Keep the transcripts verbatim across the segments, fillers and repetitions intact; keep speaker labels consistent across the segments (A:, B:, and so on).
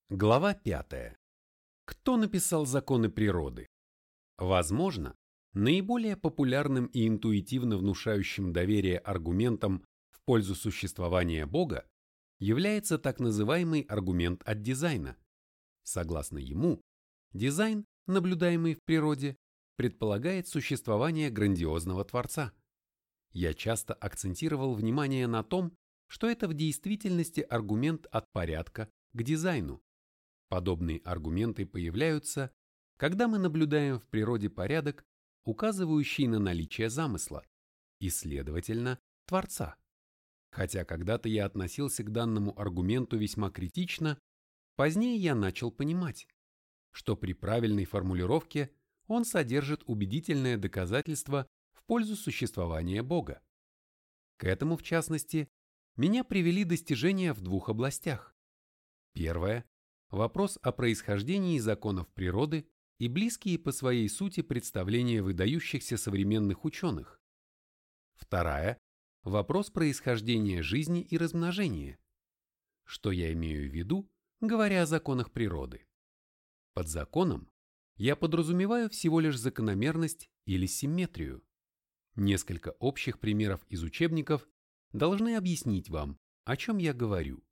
A: Глава пятая. Кто написал законы природы? Возможно, наиболее популярным и интуитивно внушающим доверие аргументом в пользу существования Бога является так называемый аргумент от дизайна. Согласно ему, дизайн, наблюдаемый в природе, предполагает существование грандиозного Творца. Я часто акцентировал внимание на том, что это в действительности аргумент от порядка к дизайну. Подобные аргументы появляются, когда мы наблюдаем в природе порядок, указывающий на наличие замысла, и, следовательно, Творца. Хотя когда-то я относился к данному аргументу весьма критично, позднее я начал понимать, что при правильной формулировке он содержит убедительное доказательство в пользу существования Бога. К этому, в частности, меня привели достижения в двух областях. Первое – вопрос о происхождении законов природы и близкие по своей сути представления выдающихся современных ученых. Вторая – вопрос происхождения жизни и размножения. Что я имею в виду, говоря о законах природы? Под законом я подразумеваю всего лишь закономерность или симметрию. Несколько общих примеров из учебников должны объяснить вам, о чем я говорю.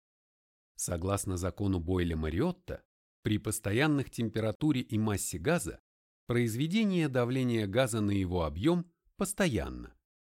A: Согласно закону Бойля-Мариотта, при постоянных температуре и массе газа произведение давления газа на его объем постоянно.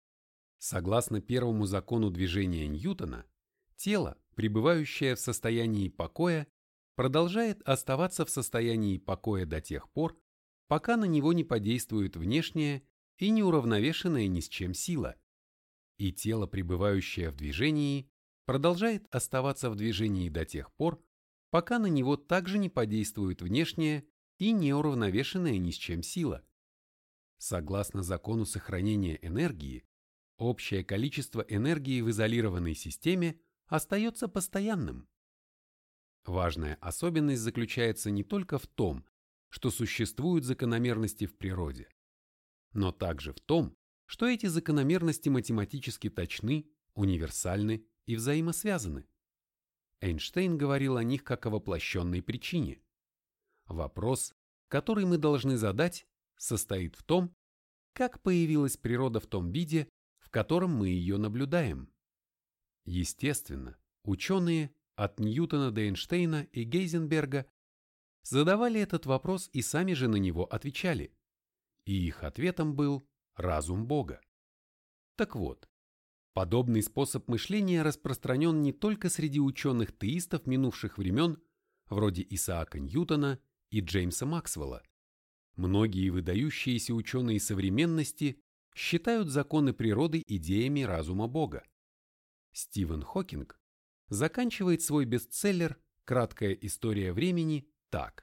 A: Согласно первому закону движения Ньютона, тело, пребывающее в состоянии покоя, продолжает оставаться в состоянии покоя до тех пор, пока на него не подействует внешняя и неуравновешенная ни с чем сила. И тело, пребывающее в движении, продолжает оставаться в движении до тех пор, пока на него также не подействует внешняя и неуравновешенная ни с чем сила. Согласно закону сохранения энергии, общее количество энергии в изолированной системе остается постоянным. Важная особенность заключается не только в том, что существуют закономерности в природе, но также в том, что эти закономерности математически точны, универсальны и взаимосвязаны. Эйнштейн говорил о них как о воплощенной причине. Вопрос, который мы должны задать, состоит в том, как появилась природа в том виде, в котором мы ее наблюдаем. Естественно, ученые от Ньютона до Эйнштейна и Гейзенберга задавали этот вопрос и сами же на него отвечали. И их ответом был разум Бога. Так вот, подобный способ мышления распространен не только среди ученых-теистов минувших времен, вроде Исаака Ньютона и Джеймса Максвелла. Многие выдающиеся ученые современности считают законы природы идеями разума Бога. Стивен Хокинг заканчивает свой бестселлер «Краткая история времени» так.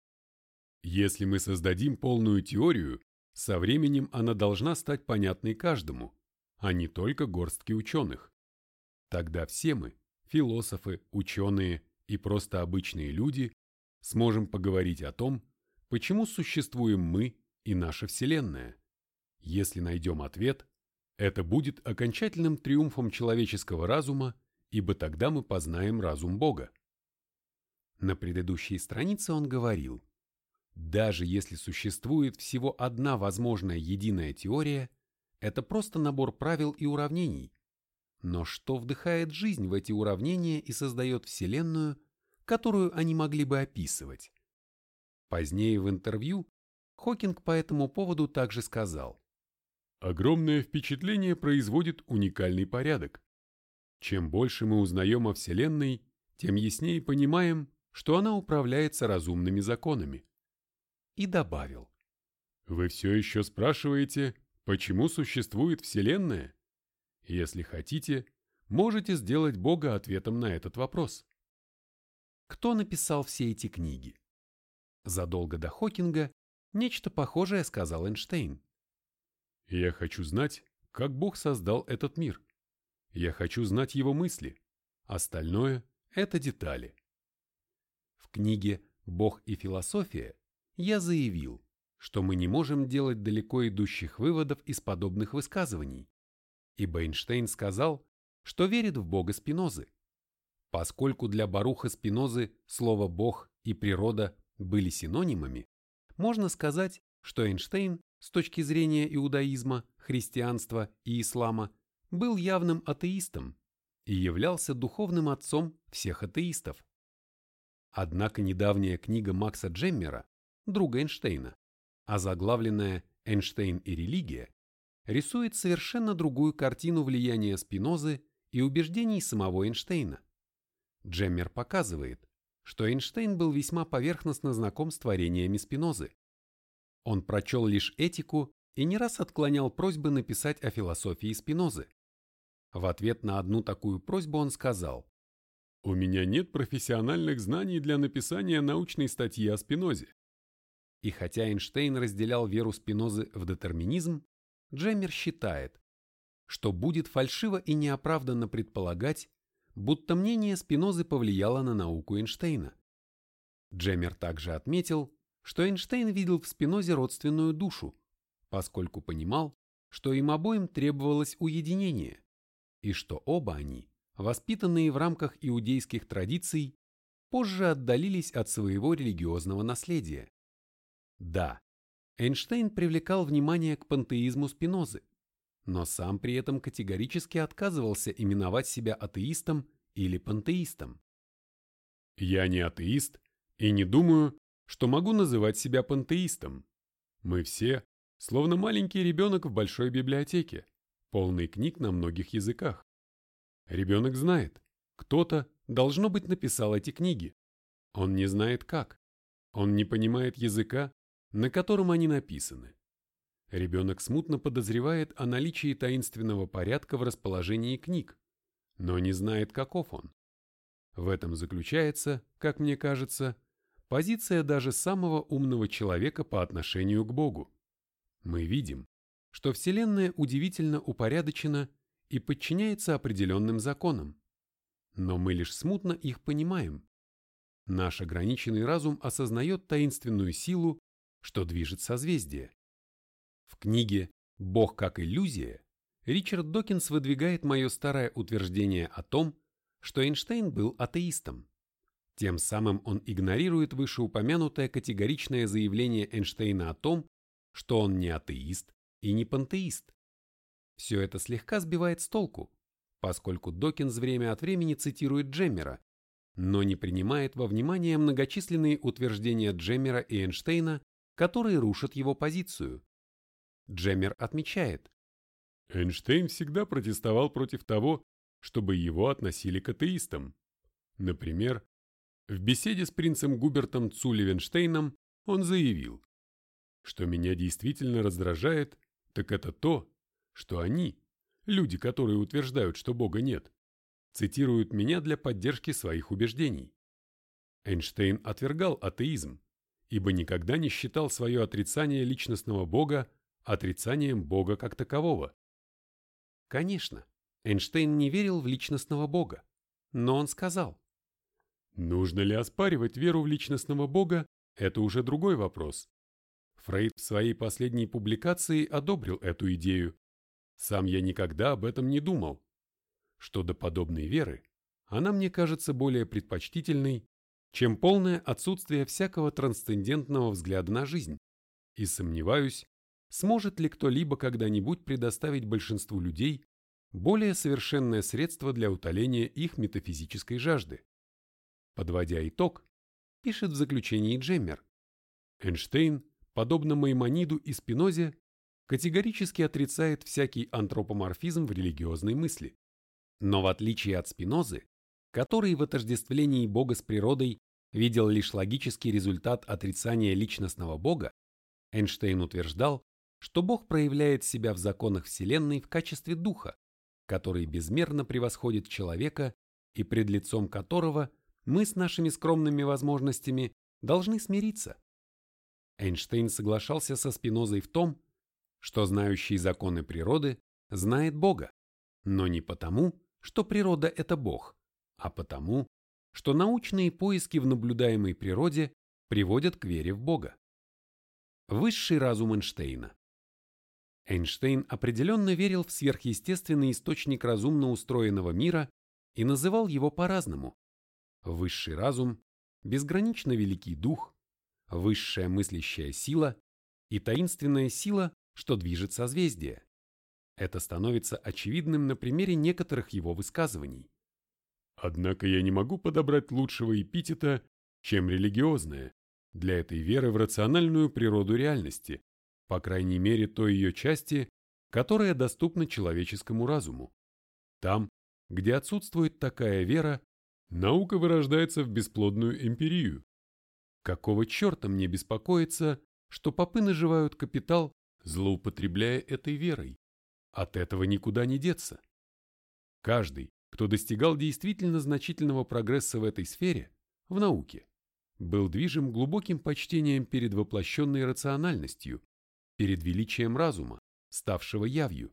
A: Если мы создадим полную теорию, со временем она должна стать понятной каждому, а не только горстке ученых. Тогда все мы, философы, ученые и просто обычные люди, сможем поговорить о том, почему существуем мы и наша Вселенная. Если найдем ответ, это будет окончательным триумфом человеческого разума, ибо тогда мы познаем разум Бога. На предыдущей странице он говорил: даже если существует всего одна возможная единая теория, это просто набор правил и уравнений. Но что вдыхает жизнь в эти уравнения и создает Вселенную, которую они могли бы описывать? Позднее в интервью Хокинг по этому поводу также сказал: огромное впечатление производит уникальный порядок. Чем больше мы узнаем о Вселенной, тем яснее понимаем, что она управляется разумными законами. И добавил: вы все еще спрашиваете, почему существует Вселенная? Если хотите, можете сделать Бога ответом на этот вопрос. Кто написал все эти книги? Задолго до Хокинга нечто похожее сказал Эйнштейн. Я хочу знать, как Бог создал этот мир. Я хочу знать его мысли. Остальное – это детали. В книге «Бог и философия» я заявил, что мы не можем делать далеко идущих выводов из подобных высказываний, ибо Эйнштейн сказал, что верит в Бога Спинозы. Поскольку для Баруха Спинозы слово «бог» и «природа» были синонимами, можно сказать, что Эйнштейн с точки зрения иудаизма, христианства и ислама был явным атеистом и являлся духовным отцом всех атеистов. Однако недавняя книга Макса Джеммера, друга Эйнштейна, озаглавленная «Эйнштейн и религия», рисует совершенно другую картину влияния Спинозы и убеждений самого Эйнштейна. Джеммер показывает, что Эйнштейн был весьма поверхностно знаком с творениями Спинозы. Он прочел лишь «Этику» и не раз отклонял просьбы написать о философии Спинозы. В ответ на одну такую просьбу он сказал: «У меня нет профессиональных знаний для написания научной статьи о Спинозе». И хотя Эйнштейн разделял веру Спинозы в детерминизм, Джеммер считает, что будет фальшиво и неоправданно предполагать, будто мнение Спинозы повлияло на науку Эйнштейна. Джеммер также отметил, что Эйнштейн видел в Спинозе родственную душу, поскольку понимал, что им обоим требовалось уединение, и что оба они, воспитанные в рамках иудейских традиций, позже отдалились от своего религиозного наследия. Да, Эйнштейн привлекал внимание к пантеизму Спинозы, но сам при этом категорически отказывался именовать себя атеистом или пантеистом. «Я не атеист и не думаю, что могу называть себя пантеистом. Мы все, словно маленький ребенок в большой библиотеке, полной книг на многих языках. Ребенок знает, кто-то, должно быть, написал эти книги. Он не знает как. Он не понимает языка, на котором они написаны. Ребенок смутно подозревает о наличии таинственного порядка в расположении книг, но не знает, каков он. В этом заключается, как мне кажется, позиция даже самого умного человека по отношению к Богу. Мы видим, что Вселенная удивительно упорядочена и подчиняется определенным законам, но мы лишь смутно их понимаем. Наш ограниченный разум осознает таинственную силу, что движет созвездие. В книге «Бог как иллюзия» Ричард Докинс выдвигает мое старое утверждение о том, что Эйнштейн был атеистом. Тем самым он игнорирует вышеупомянутое категоричное заявление Эйнштейна о том, что он не атеист и не пантеист. Все это слегка сбивает с толку, поскольку Докинс время от времени цитирует Джеммера, но не принимает во внимание многочисленные утверждения Джеммера и Эйнштейна, которые рушат его позицию. Джеммер отмечает: Эйнштейн всегда протестовал против того, чтобы его относили к атеистам. Например, в беседе с принцем Губертом цу Левенштейном он заявил, что меня действительно раздражает, так это то, что они, люди, которые утверждают, что Бога нет, цитируют меня для поддержки своих убеждений. Эйнштейн отвергал атеизм, ибо никогда не считал свое отрицание личностного Бога отрицанием Бога как такового. Конечно, Эйнштейн не верил в личностного Бога, но он сказал: нужно ли оспаривать веру в личностного Бога, это уже другой вопрос. Фрейд в своей последней публикации одобрил эту идею. Сам я никогда об этом не думал. Что до подобной веры, она мне кажется более предпочтительной, чем полное отсутствие всякого трансцендентного взгляда на жизнь, и сомневаюсь, сможет ли кто-либо когда-нибудь предоставить большинству людей более совершенное средство для утоления их метафизической жажды. Подводя итог, пишет в заключении Джеммер, Эйнштейн, подобно Маймониду и Спинозе, категорически отрицает всякий антропоморфизм в религиозной мысли. Но в отличие от Спинозы, который в отождествлении Бога с природой видел лишь логический результат отрицания личностного Бога, Эйнштейн утверждал, что Бог проявляет себя в законах Вселенной в качестве духа, который безмерно превосходит человека и пред лицом которого мы с нашими скромными возможностями должны смириться. Эйнштейн соглашался со Спинозой в том, что знающий законы природы знает Бога, но не потому, что природа – это Бог, а потому, что научные поиски в наблюдаемой природе приводят к вере в Бога. Высший разум Эйнштейна. Эйнштейн определенно верил в сверхъестественный источник разумно устроенного мира и называл его по-разному: высший разум, безгранично великий дух, высшая мыслящая сила и таинственная сила, что движет созвездие. Это становится очевидным на примере некоторых его высказываний. Однако я не могу подобрать лучшего эпитета, чем религиозное, для этой веры в рациональную природу реальности, по крайней мере той ее части, которая доступна человеческому разуму. Там, где отсутствует такая вера, наука вырождается в бесплодную эмпирию. Какого черта мне беспокоиться, что попы наживают капитал, злоупотребляя этой верой? От этого никуда не деться. Каждый, кто достигал действительно значительного прогресса в этой сфере, в науке, был движим глубоким почтением перед воплощенной рациональностью, перед величием разума, ставшего явью.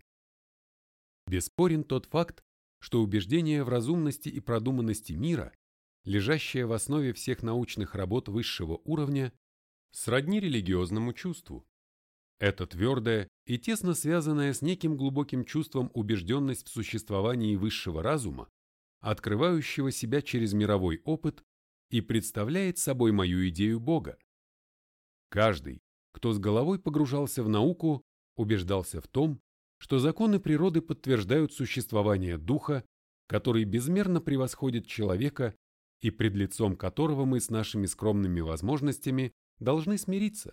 A: Бесспорен тот факт, что убеждение в разумности и продуманности мира, лежащее в основе всех научных работ высшего уровня, сродни религиозному чувству. Это твердая и тесно связанная с неким глубоким чувством убежденность в существовании высшего разума, открывающего себя через мировой опыт и представляет собой мою идею Бога. Каждый, кто с головой погружался в науку, убеждался в том, что законы природы подтверждают существование духа, который безмерно превосходит человека и пред лицом которого мы с нашими скромными возможностями должны смириться.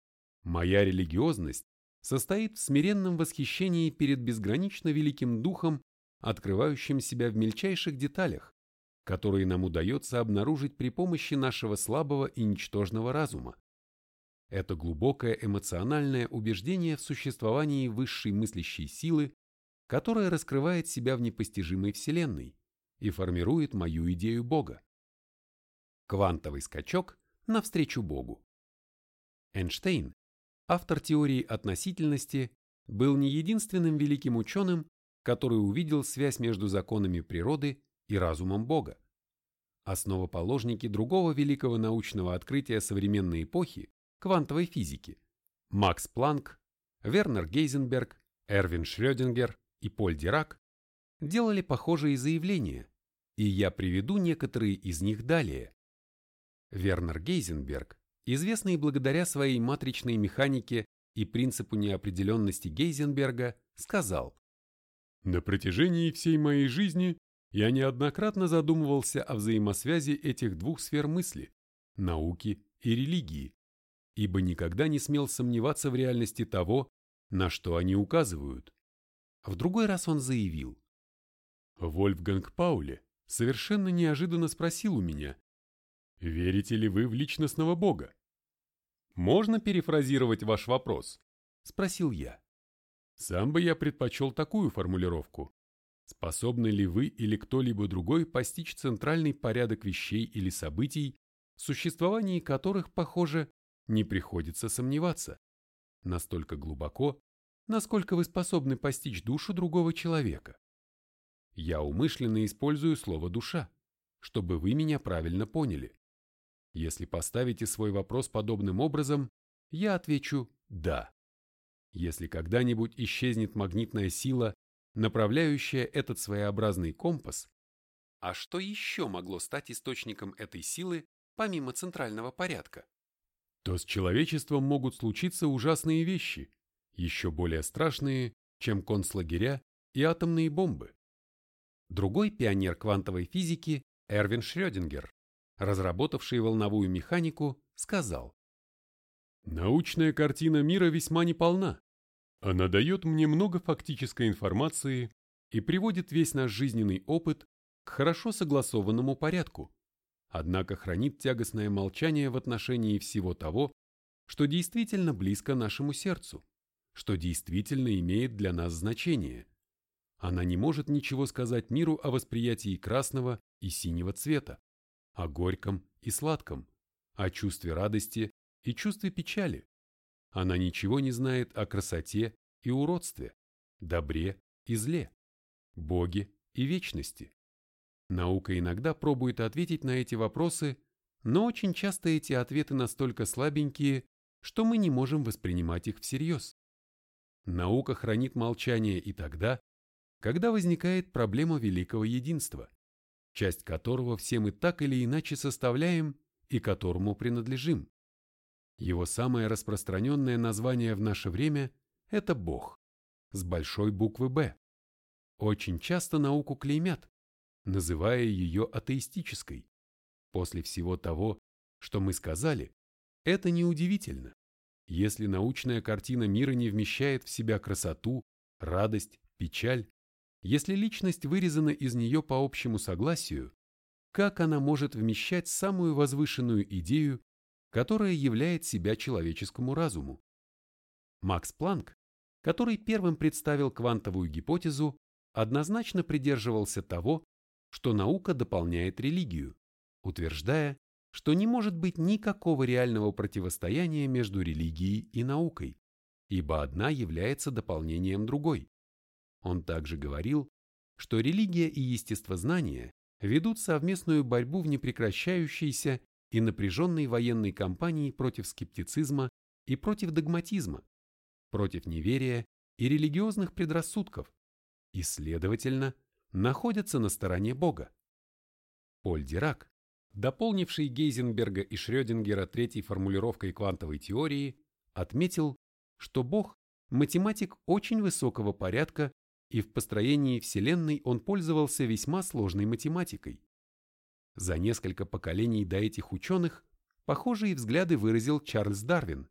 A: Моя религиозность состоит в смиренном восхищении перед безгранично великим духом, открывающим себя в мельчайших деталях, которые нам удается обнаружить при помощи нашего слабого и ничтожного разума. Это глубокое эмоциональное убеждение в существовании высшей мыслящей силы, которая раскрывает себя в непостижимой Вселенной и формирует мою идею Бога. Квантовый скачок навстречу Богу. Эйнштейн, автор теории относительности, был не единственным великим ученым, который увидел связь между законами природы и разумом Бога. Основоположники другого великого научного открытия современной эпохи, квантовой физики, Макс Планк, Вернер Гейзенберг, Эрвин Шрёдингер и Поль Дирак, делали похожие заявления, и я приведу некоторые из них далее. Вернер Гейзенберг, известный благодаря своей матричной механике и принципу неопределенности Гейзенберга, сказал: «На протяжении всей моей жизни я неоднократно задумывался о взаимосвязи этих двух сфер мысли – науки и религии, ибо никогда не смел сомневаться в реальности того, на что они указывают». В другой раз он заявил: «Вольфганг Пауле совершенно неожиданно спросил у меня: верите ли вы в личностного Бога?» «Можно перефразировать ваш вопрос?» – спросил я. Сам бы я предпочел такую формулировку: способны ли вы или кто-либо другой постичь центральный порядок вещей или событий, в существовании которых, похоже, не приходится сомневаться, настолько глубоко, насколько вы способны постичь душу другого человека? Я умышленно использую слово «душа», чтобы вы меня правильно поняли. Если поставите свой вопрос подобным образом, я отвечу «да». Если когда-нибудь исчезнет магнитная сила, направляющая этот своеобразный компас, а что еще могло стать источником этой силы, помимо центрального порядка, то с человечеством могут случиться ужасные вещи, еще более страшные, чем концлагеря и атомные бомбы. Другой пионер квантовой физики, Эрвин Шрёдингер, разработавший волновую механику, сказал: «Научная картина мира весьма неполна. Она дает мне много фактической информации и приводит весь наш жизненный опыт к хорошо согласованному порядку, однако хранит тягостное молчание в отношении всего того, что действительно близко нашему сердцу, что действительно имеет для нас значение. Она не может ничего сказать миру о восприятии красного и синего цвета, о горьком и сладком, о чувстве радости и чувстве печали. Она ничего не знает о красоте и уродстве, добре и зле, Боге и вечности. Наука иногда пробует ответить на эти вопросы, но очень часто эти ответы настолько слабенькие, что мы не можем воспринимать их всерьез. Наука хранит молчание и тогда, когда возникает проблема великого единства, часть которого все мы так или иначе составляем и которому принадлежим. Его самое распространенное название в наше время – это Бог, с большой буквы «Б». Очень часто науку клеймят, называя ее атеистической. После всего того, что мы сказали, это неудивительно. Если научная картина мира не вмещает в себя красоту, радость, печаль, если личность вырезана из нее по общему согласию, как она может вмещать самую возвышенную идею, которая являет себя человеческому разуму? Макс Планк, который первым представил квантовую гипотезу, однозначно придерживался того, что наука дополняет религию, утверждая, что не может быть никакого реального противостояния между религией и наукой, ибо одна является дополнением другой. Он также говорил, что религия и естествознание ведут совместную борьбу в непрекращающейся и напряженной военной кампании против скептицизма и против догматизма, против неверия и религиозных предрассудков, и, следовательно, находятся на стороне Бога. Поль Дирак, дополнивший Гейзенберга и Шрёдингера третьей формулировкой квантовой теории, отметил, что Бог – математик очень высокого порядка, и в построении Вселенной он пользовался весьма сложной математикой. За несколько поколений до этих ученых похожие взгляды выразил Чарльз Дарвин.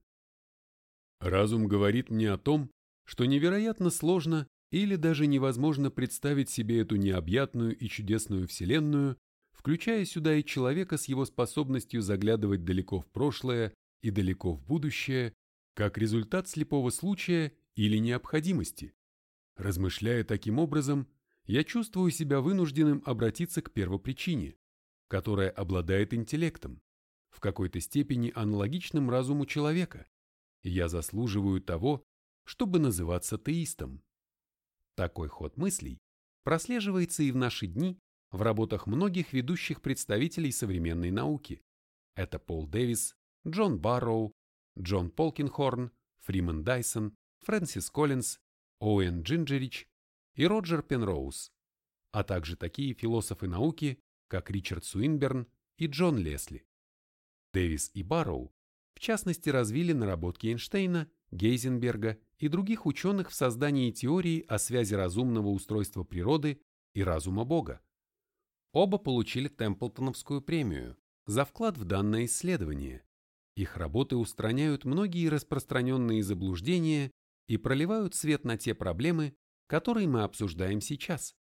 A: «Разум говорит мне о том, что невероятно сложно или даже невозможно представить себе эту необъятную и чудесную Вселенную, включая сюда и человека с его способностью заглядывать далеко в прошлое и далеко в будущее, как результат слепого случая или необходимости. Размышляя таким образом, я чувствую себя вынужденным обратиться к первопричине, которая обладает интеллектом, в какой-то степени аналогичным разуму человека. Я заслуживаю того, чтобы называться теистом». Такой ход мыслей прослеживается и в наши дни в работах многих ведущих представителей современной науки. Это Пол Дэвис, Джон Барроу, Джон Полкинхорн, Фриман Дайсон, Фрэнсис Коллинз, Оуэн Джинджерич и Роджер Пенроуз, а также такие философы науки, как Ричард Суинберн и Джон Лесли. Дэвис и Барроу, в частности, развили наработки Эйнштейна, Гейзенберга и других ученых в создании теории о связи разумного устройства природы и разума Бога. Оба получили Темплтоновскую премию за вклад в данное исследование. Их работы устраняют многие распространенные заблуждения и проливают свет на те проблемы, которые мы обсуждаем сейчас.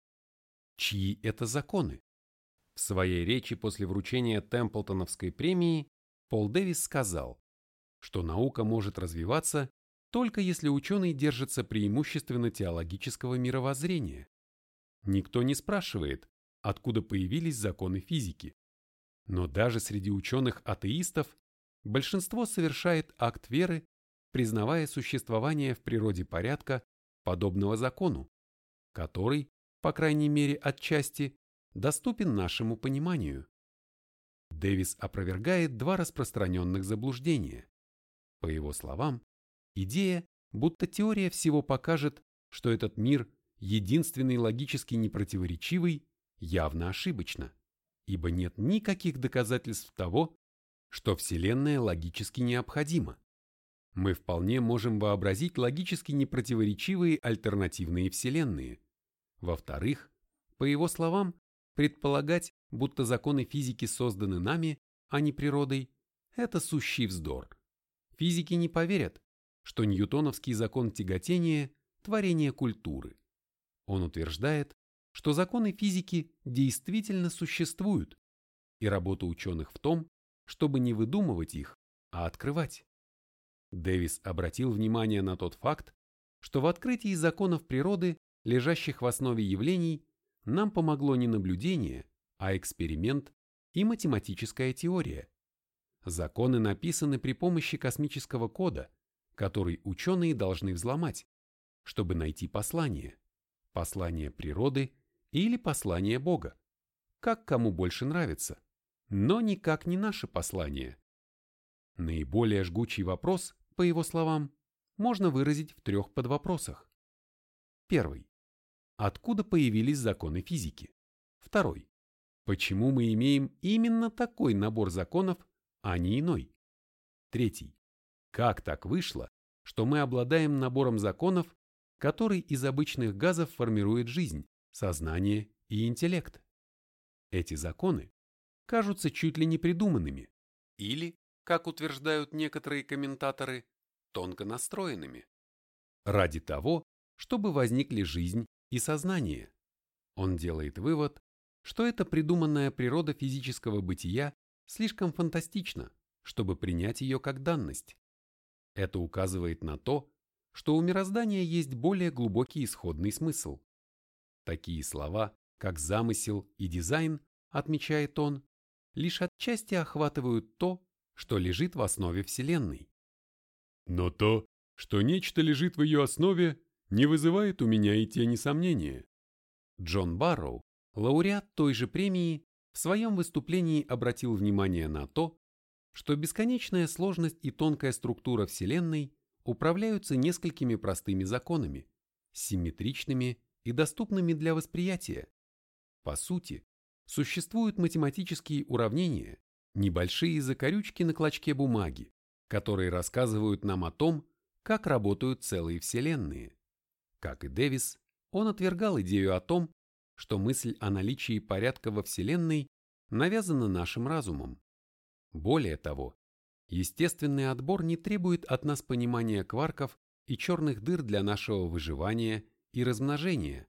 A: Чьи это законы? В своей речи после вручения Темплтоновской премии Пол Дэвис сказал, что наука может развиваться только если ученый держится преимущественно теологического мировоззрения. Никто не спрашивает, откуда появились законы физики. Но даже среди ученых-атеистов большинство совершает акт веры, признавая существование в природе порядка, подобного закону, который, по крайней мере отчасти, доступен нашему пониманию. Дэвис опровергает два распространенных заблуждения. По его словам, идея, будто теория всего покажет, что этот мир единственный логически непротиворечивый, явно ошибочна, ибо нет никаких доказательств того, что Вселенная логически необходима. Мы вполне можем вообразить логически непротиворечивые альтернативные вселенные. Во-вторых, по его словам, предполагать, будто законы физики созданы нами, а не природой, это сущий вздор. Физики не поверят, что ньютоновский закон тяготения – творение культуры. Он утверждает, что законы физики действительно существуют, и работа ученых в том, чтобы не выдумывать их, а открывать. Дэвис обратил внимание на тот факт, что в открытии законов природы, лежащих в основе явлений, нам помогло не наблюдение, а эксперимент и математическая теория. Законы написаны при помощи космического кода, который ученые должны взломать, чтобы найти послание, послание природы или послание Бога, как кому больше нравится, но никак не наше послание. Наиболее жгучий вопрос, по его словам, можно выразить в трех подвопросах. Первый. Откуда появились законы физики? Второй. Почему мы имеем именно такой набор законов, а не иной? Третий. Как так вышло, что мы обладаем набором законов, который из обычных газов формирует жизнь, сознание и интеллект? Эти законы кажутся чуть ли не придуманными или, как утверждают некоторые комментаторы, тонко настроенными, ради того, чтобы возникли жизнь и сознание. Он делает вывод, что эта придуманная природа физического бытия слишком фантастична, чтобы принять ее как данность. Это указывает на то, что у мироздания есть более глубокий исходный смысл. Такие слова, как замысел и дизайн, отмечает он, лишь отчасти охватывают то, что лежит в основе Вселенной. Но то, что нечто лежит в ее основе, не вызывает у меня и тени сомнения. Джон Барроу, лауреат той же премии, в своем выступлении обратил внимание на то, что бесконечная сложность и тонкая структура Вселенной управляются несколькими простыми законами, симметричными и доступными для восприятия. По сути, существуют математические уравнения, небольшие закорючки на клочке бумаги, которые рассказывают нам о том, как работают целые вселенные. Как и Дэвис, он отвергал идею о том, что мысль о наличии порядка во Вселенной навязана нашим разумом. Более того, естественный отбор не требует от нас понимания кварков и черных дыр для нашего выживания и размножения.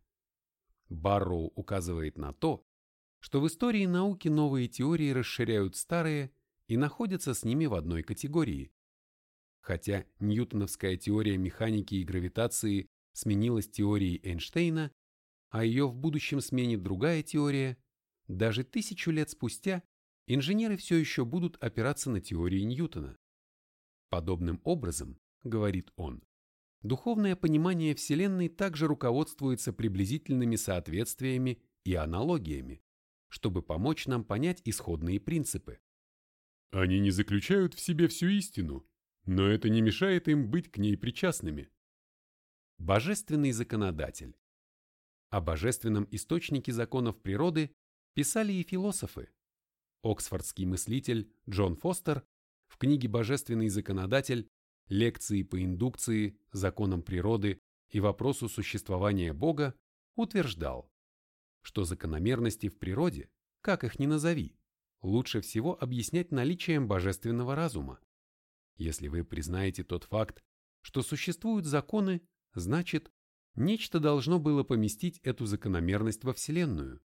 A: Барроу указывает на то, что в истории науки новые теории расширяют старые и находятся с ними в одной категории. Хотя ньютоновская теория механики и гравитации сменилась теорией Эйнштейна, а ее в будущем сменит другая теория, даже тысячу лет спустя инженеры все еще будут опираться на теории Ньютона. Подобным образом, говорит он, духовное понимание Вселенной также руководствуется приблизительными соответствиями и аналогиями, чтобы помочь нам понять исходные принципы. Они не заключают в себе всю истину, но это не мешает им быть к ней причастными. Божественный законодатель. О божественном источнике законов природы писали и философы. Оксфордский мыслитель Джон Фостер в книге «Божественный законодатель. Лекции по индукции, законам природы и вопросу существования Бога» утверждал, что закономерности в природе, как их ни назови, лучше всего объяснять наличием божественного разума. Если вы признаете тот факт, что существуют законы, значит, нечто должно было поместить эту закономерность во Вселенную.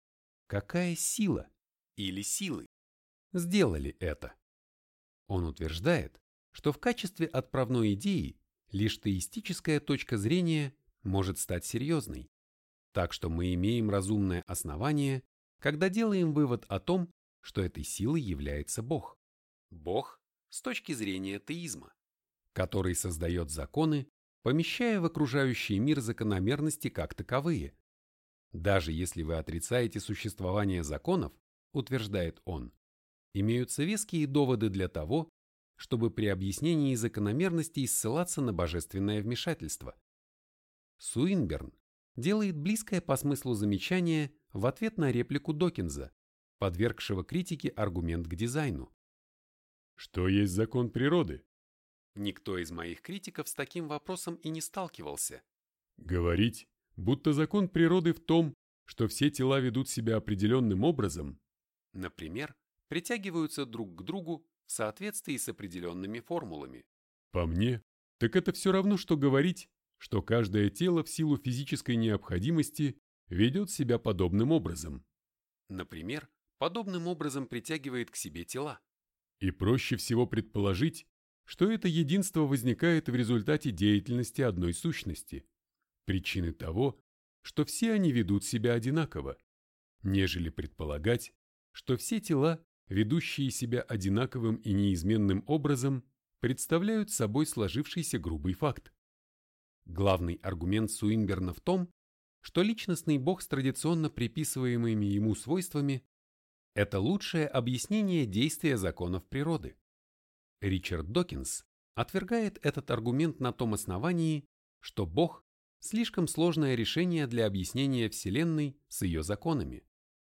A: Какая сила или силы сделали это? Он утверждает, что в качестве отправной идеи лишь теистическая точка зрения может стать серьезной, так что мы имеем разумное основание, когда делаем вывод о том, что этой силой является Бог. Бог с точки зрения теизма, который создает законы, помещая в окружающий мир закономерности как таковые. Даже если вы отрицаете существование законов, утверждает он, имеются веские доводы для того, чтобы при объяснении закономерностей ссылаться на божественное вмешательство. Суинберн делает близкое по смыслу замечание в ответ на реплику Докинза, подвергшего критике аргумент к дизайну. Что есть закон природы? Никто из моих критиков с таким вопросом и не сталкивался. Говорить, будто закон природы в том, что все тела ведут себя определенным образом, например, притягиваются друг к другу в соответствии с определенными формулами. По мне, так это все равно, что говорить, что каждое тело в силу физической необходимости ведет себя подобным образом. Например, подобным образом притягивает к себе тела. И проще всего предположить, что это единство возникает в результате деятельности одной сущности, причины того, что все они ведут себя одинаково, нежели предполагать, что все тела, ведущие себя одинаковым и неизменным образом, представляют собой сложившийся грубый факт. Главный аргумент Суинберна в том, что личностный бог с традиционно приписываемыми ему свойствами – это лучшее объяснение действия законов природы. Ричард Докинз отвергает этот аргумент на том основании, что бог – слишком сложное решение для объяснения Вселенной с ее законами.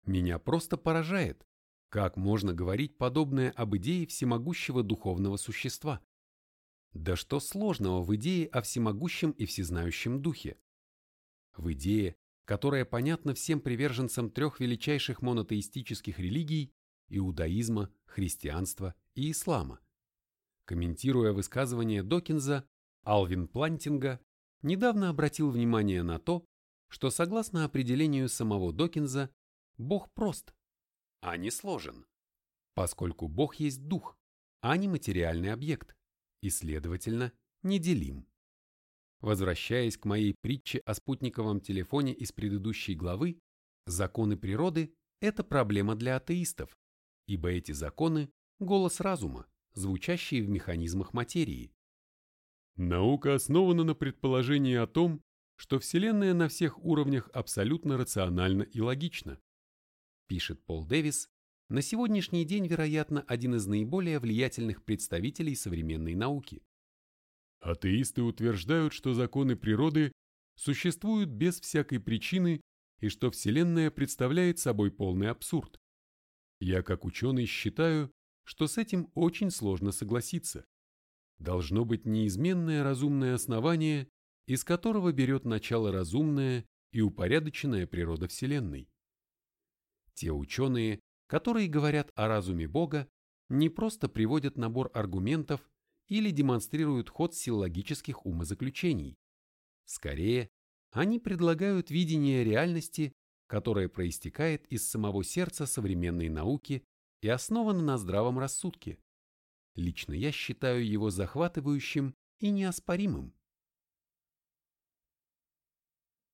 A: Меня просто поражает, как можно говорить подобное об идее всемогущего духовного существа. Да что сложного в идее о всемогущем и всезнающем духе? В идее, которая понятна всем приверженцам трех величайших монотеистических религий – иудаизма, христианства и ислама. Комментируя высказывание Докинза, Алвин Плантинга недавно обратил внимание на то, что согласно определению самого Докинза, Бог прост, а не сложен, поскольку Бог есть дух, а не материальный объект, и, следовательно, неделим. Возвращаясь к моей притче о спутниковом телефоне из предыдущей главы, законы природы – это проблема для атеистов, ибо эти законы – голос разума, звучащий в механизмах материи.
B: Наука основана на предположении о том, что Вселенная на всех уровнях абсолютно рациональна и логична,
A: пишет Пол Дэвис, на сегодняшний день, вероятно, один из наиболее влиятельных представителей современной науки.
B: Атеисты утверждают, что законы природы существуют без всякой причины и что Вселенная представляет собой полный абсурд. Я, как ученый, считаю, что с этим очень сложно согласиться. Должно быть неизменное разумное основание, из которого берет начало разумная и упорядоченная природа Вселенной. Те ученые, которые говорят о разуме Бога, не просто приводят набор аргументов или демонстрируют ход силлогических умозаключений. Скорее, они предлагают видение реальности, которое проистекает из самого сердца современной науки и основано на здравом рассудке. Лично я считаю его захватывающим и неоспоримым.